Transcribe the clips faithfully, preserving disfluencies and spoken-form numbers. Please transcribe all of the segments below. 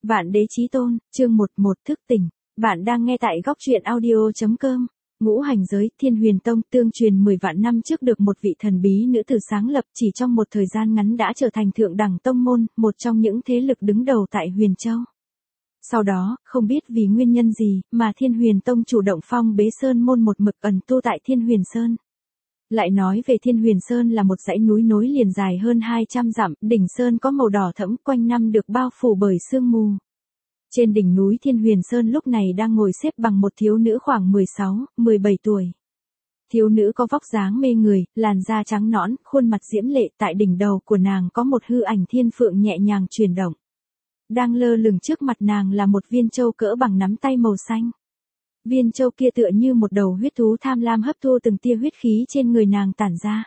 Vạn Đế Chí Tôn, chương một một thức tỉnh. Bạn đang nghe tại góc truyện audio chấm com. Ngũ hành giới, Thiên Huyền Tông tương truyền mười vạn năm trước được một vị thần bí nữ tử sáng lập, chỉ trong một thời gian ngắn đã trở thành thượng đẳng tông môn, một trong những thế lực đứng đầu tại Huyền Châu. Sau đó, không biết vì nguyên nhân gì, mà Thiên Huyền Tông chủ động phong bế Sơn môn một mực ẩn tu tại Thiên Huyền Sơn. Lại nói về Thiên Huyền Sơn là một dãy núi nối liền dài hơn hai trăm dặm, đỉnh sơn có màu đỏ thẫm, quanh năm được bao phủ bởi sương mù. Trên đỉnh núi Thiên Huyền Sơn lúc này đang ngồi xếp bằng một thiếu nữ khoảng mười sáu, mười bảy tuổi. Thiếu nữ có vóc dáng mê người, làn da trắng nõn, khuôn mặt diễm lệ, tại đỉnh đầu của nàng có một hư ảnh thiên phượng nhẹ nhàng chuyển động. Đang lơ lửng trước mặt nàng là một viên châu cỡ bằng nắm tay màu xanh. Viên châu kia tựa như một đầu huyết thú tham lam hấp thu từng tia huyết khí trên người nàng tản ra.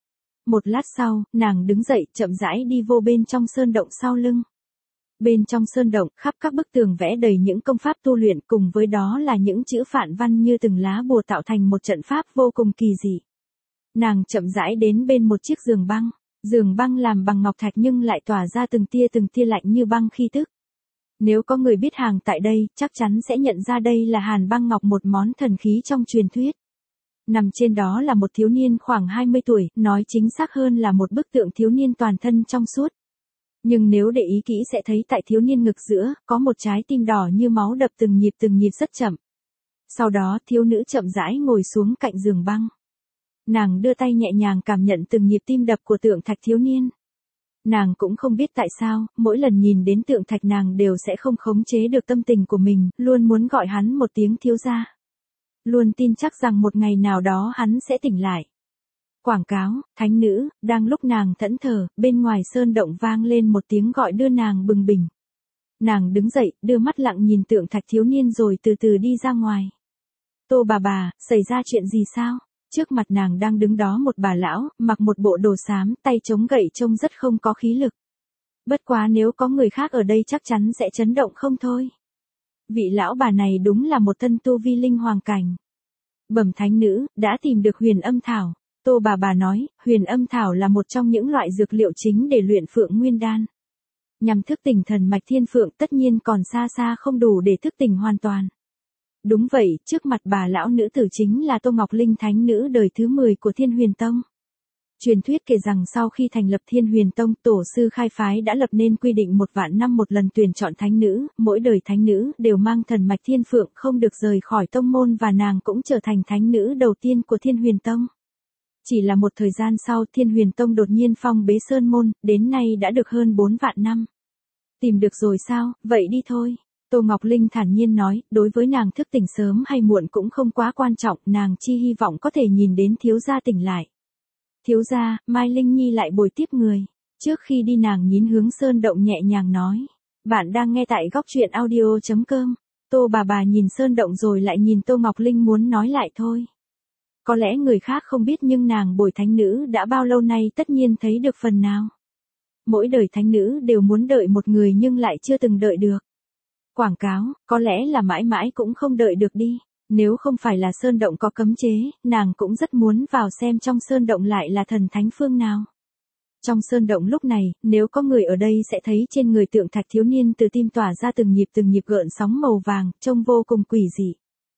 Một lát sau, nàng đứng dậy, chậm rãi đi vô bên trong sơn động sau lưng. Bên trong sơn động, khắp các bức tường vẽ đầy những công pháp tu luyện, cùng với đó là những chữ phạn văn như từng lá bùa tạo thành một trận pháp vô cùng kỳ dị. Nàng chậm rãi đến bên một chiếc giường băng. Giường băng làm bằng ngọc thạch nhưng lại tỏa ra từng tia từng tia lạnh như băng khi tức. Nếu có người biết hàng tại đây, chắc chắn sẽ nhận ra đây là hàn băng ngọc, một món thần khí trong truyền thuyết. Nằm trên đó là một thiếu niên khoảng hai mươi tuổi, nói chính xác hơn là một bức tượng thiếu niên toàn thân trong suốt. Nhưng nếu để ý kỹ sẽ thấy tại thiếu niên ngực giữa, có một trái tim đỏ như máu đập từng nhịp từng nhịp rất chậm. Sau đó thiếu nữ chậm rãi ngồi xuống cạnh giường băng. Nàng đưa tay nhẹ nhàng cảm nhận từng nhịp tim đập của tượng thạch thiếu niên. Nàng cũng không biết tại sao, mỗi lần nhìn đến tượng thạch nàng đều sẽ không khống chế được tâm tình của mình, luôn muốn gọi hắn một tiếng thiếu gia. Luôn tin chắc rằng một ngày nào đó hắn sẽ tỉnh lại. Quảng cáo, thánh nữ, đang lúc nàng thẫn thờ, bên ngoài sơn động vang lên một tiếng gọi đưa nàng bừng bình. Nàng đứng dậy, đưa mắt lặng nhìn tượng thạch thiếu niên rồi từ từ đi ra ngoài. Tô bà bà, xảy ra chuyện gì sao? Trước mặt nàng đang đứng đó một bà lão, mặc một bộ đồ xám, tay chống gậy trông rất không có khí lực. Bất quá nếu có người khác ở đây chắc chắn sẽ chấn động không thôi. Vị lão bà này đúng là một tân tu vi linh hoàng cảnh. Bẩm thánh nữ, đã tìm được huyền âm thảo. Tô bà bà nói, huyền âm thảo là một trong những loại dược liệu chính để luyện phượng nguyên đan. Nhằm thức tỉnh thần mạch thiên phượng, tất nhiên còn xa xa không đủ để thức tỉnh hoàn toàn. Đúng vậy, trước mặt bà lão nữ tử chính là Tô Ngọc Linh, thánh nữ đời thứ mười của Thiên Huyền Tông. Truyền thuyết kể rằng sau khi thành lập Thiên Huyền Tông, tổ sư khai phái đã lập nên quy định một vạn năm một lần tuyển chọn thánh nữ, mỗi đời thánh nữ đều mang thần mạch thiên phượng không được rời khỏi tông môn, và nàng cũng trở thành thánh nữ đầu tiên của Thiên Huyền Tông. Chỉ là một thời gian sau, Thiên Huyền Tông đột nhiên phong bế sơn môn, đến nay đã được hơn bốn vạn năm. Tìm được rồi sao, vậy đi thôi. Tô Ngọc Linh thản nhiên nói, đối với nàng thức tỉnh sớm hay muộn cũng không quá quan trọng, nàng chi hy vọng có thể nhìn đến thiếu gia tỉnh lại. Thiếu gia, Mai Linh Nhi lại bồi tiếp người. Trước khi đi nàng nhìn hướng sơn động nhẹ nhàng nói. Bạn đang nghe tại góc truyện audio chấm com. Tô bà bà nhìn sơn động rồi lại nhìn Tô Ngọc Linh muốn nói lại thôi. Có lẽ người khác không biết nhưng nàng bồi thánh nữ đã bao lâu nay tất nhiên thấy được phần nào. Mỗi đời thánh nữ đều muốn đợi một người nhưng lại chưa từng đợi được. Quảng cáo, có lẽ là mãi mãi cũng không đợi được đi. Nếu không phải là sơn động có cấm chế, nàng cũng rất muốn vào xem trong sơn động lại là thần thánh phương nào. Trong sơn động lúc này, nếu có người ở đây sẽ thấy trên người tượng thạch thiếu niên từ tim tỏa ra từng nhịp từng nhịp gợn sóng màu vàng, trông vô cùng quỷ dị.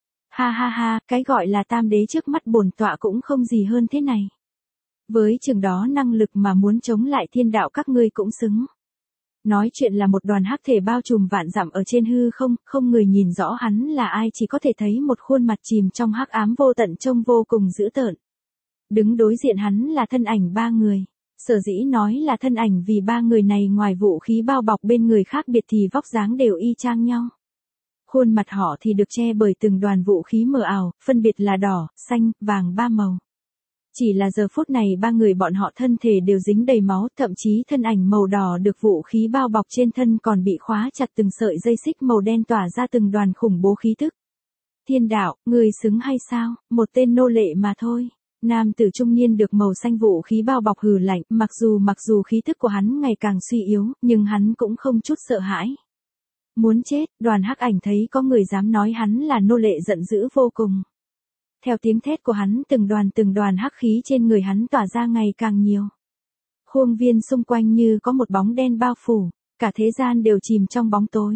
Ha ha ha, cái gọi là tam đế trước mắt bổn tọa cũng không gì hơn thế này. Với chừng đó năng lực mà muốn chống lại thiên đạo các ngươi cũng xứng. Nói chuyện là một đoàn hắc thể bao trùm vạn dặm ở trên hư không, không người nhìn rõ hắn là ai, chỉ có thể thấy một khuôn mặt chìm trong hắc ám vô tận trông vô cùng dữ tợn. Đứng đối diện hắn là thân ảnh ba người. Sở dĩ nói là thân ảnh vì ba người này ngoài vũ khí bao bọc bên người khác biệt thì vóc dáng đều y chang nhau. Khuôn mặt họ thì được che bởi từng đoàn vũ khí mờ ảo, phân biệt là đỏ, xanh, vàng ba màu. Chỉ là giờ phút này ba người bọn họ thân thể đều dính đầy máu, thậm chí thân ảnh màu đỏ được vũ khí bao bọc trên thân còn bị khóa chặt từng sợi dây xích màu đen tỏa ra từng đoàn khủng bố khí tức. Thiên đạo, người xứng hay sao, một tên nô lệ mà thôi. Nam tử trung niên được màu xanh vũ khí bao bọc hừ lạnh, mặc dù mặc dù khí tức của hắn ngày càng suy yếu, nhưng hắn cũng không chút sợ hãi. Muốn chết, đoàn hắc ảnh thấy có người dám nói hắn là nô lệ giận dữ vô cùng. Theo tiếng thét của hắn từng đoàn từng đoàn hắc khí trên người hắn tỏa ra ngày càng nhiều. Khuôn viên xung quanh như có một bóng đen bao phủ, cả thế gian đều chìm trong bóng tối.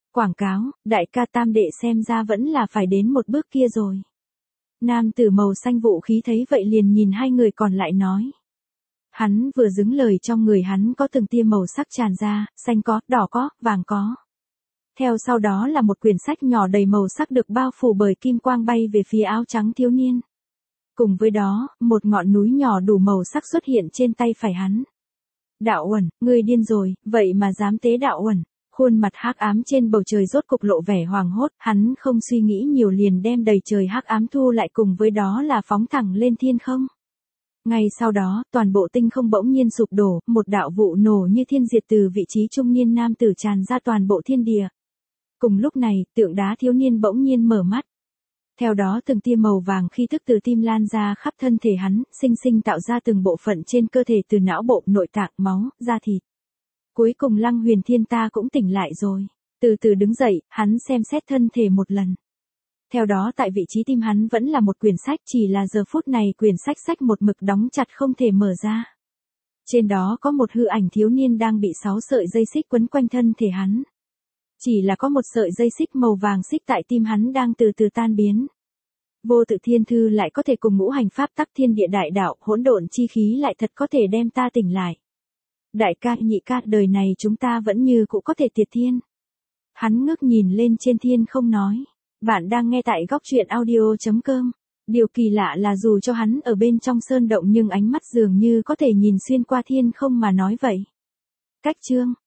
Quảng cáo, đại ca tam đệ xem ra vẫn là phải đến một bước kia rồi. Nam tử màu xanh vũ khí thấy vậy liền nhìn hai người còn lại nói. Hắn vừa dứt lời trong người hắn có từng tia màu sắc tràn ra, xanh có, đỏ có, vàng có. Theo sau đó là một quyển sách nhỏ đầy màu sắc được bao phủ bởi kim quang bay về phía áo trắng thiếu niên. Cùng với đó, một ngọn núi nhỏ đủ màu sắc xuất hiện trên tay phải hắn. Đạo Uẩn, ngươi điên rồi, vậy mà dám tế Đạo Uẩn. Khuôn mặt hắc ám trên bầu trời rốt cục lộ vẻ hoàng hốt, hắn không suy nghĩ nhiều liền đem đầy trời hắc ám thu lại cùng với đó là phóng thẳng lên thiên không. Ngay sau đó, toàn bộ tinh không bỗng nhiên sụp đổ, một đạo vụ nổ như thiên diệt từ vị trí trung niên nam tử tràn ra toàn bộ thiên địa. Cùng lúc này, tượng đá thiếu niên bỗng nhiên mở mắt. Theo đó từng tia màu vàng khi thức từ tim lan ra khắp thân thể hắn, sinh sinh tạo ra từng bộ phận trên cơ thể từ não bộ, nội tạng, máu, da thịt. Cuối cùng Lăng Huyền Thiên ta cũng tỉnh lại rồi. Từ từ đứng dậy, hắn xem xét thân thể một lần. Theo đó tại vị trí tim hắn vẫn là một quyển sách, chỉ là giờ phút này quyển sách sách một mực đóng chặt không thể mở ra. Trên đó có một hư ảnh thiếu niên đang bị sáu sợi dây xích quấn quanh thân thể hắn. Chỉ là có một sợi dây xích màu vàng xích tại tim hắn đang từ từ tan biến. Vô Tự Thiên Thư lại có thể cùng ngũ hành pháp tắc thiên địa đại đạo, hỗn độn chi khí lại thật có thể đem ta tỉnh lại. Đại ca, nhị ca, đời này chúng ta vẫn như cũ có thể tiệt thiên. Hắn ngước nhìn lên trên thiên không nói. Bạn đang nghe tại góc truyện audio chấm com. Điều kỳ lạ là dù cho hắn ở bên trong sơn động nhưng ánh mắt dường như có thể nhìn xuyên qua thiên không mà nói vậy. Cách chương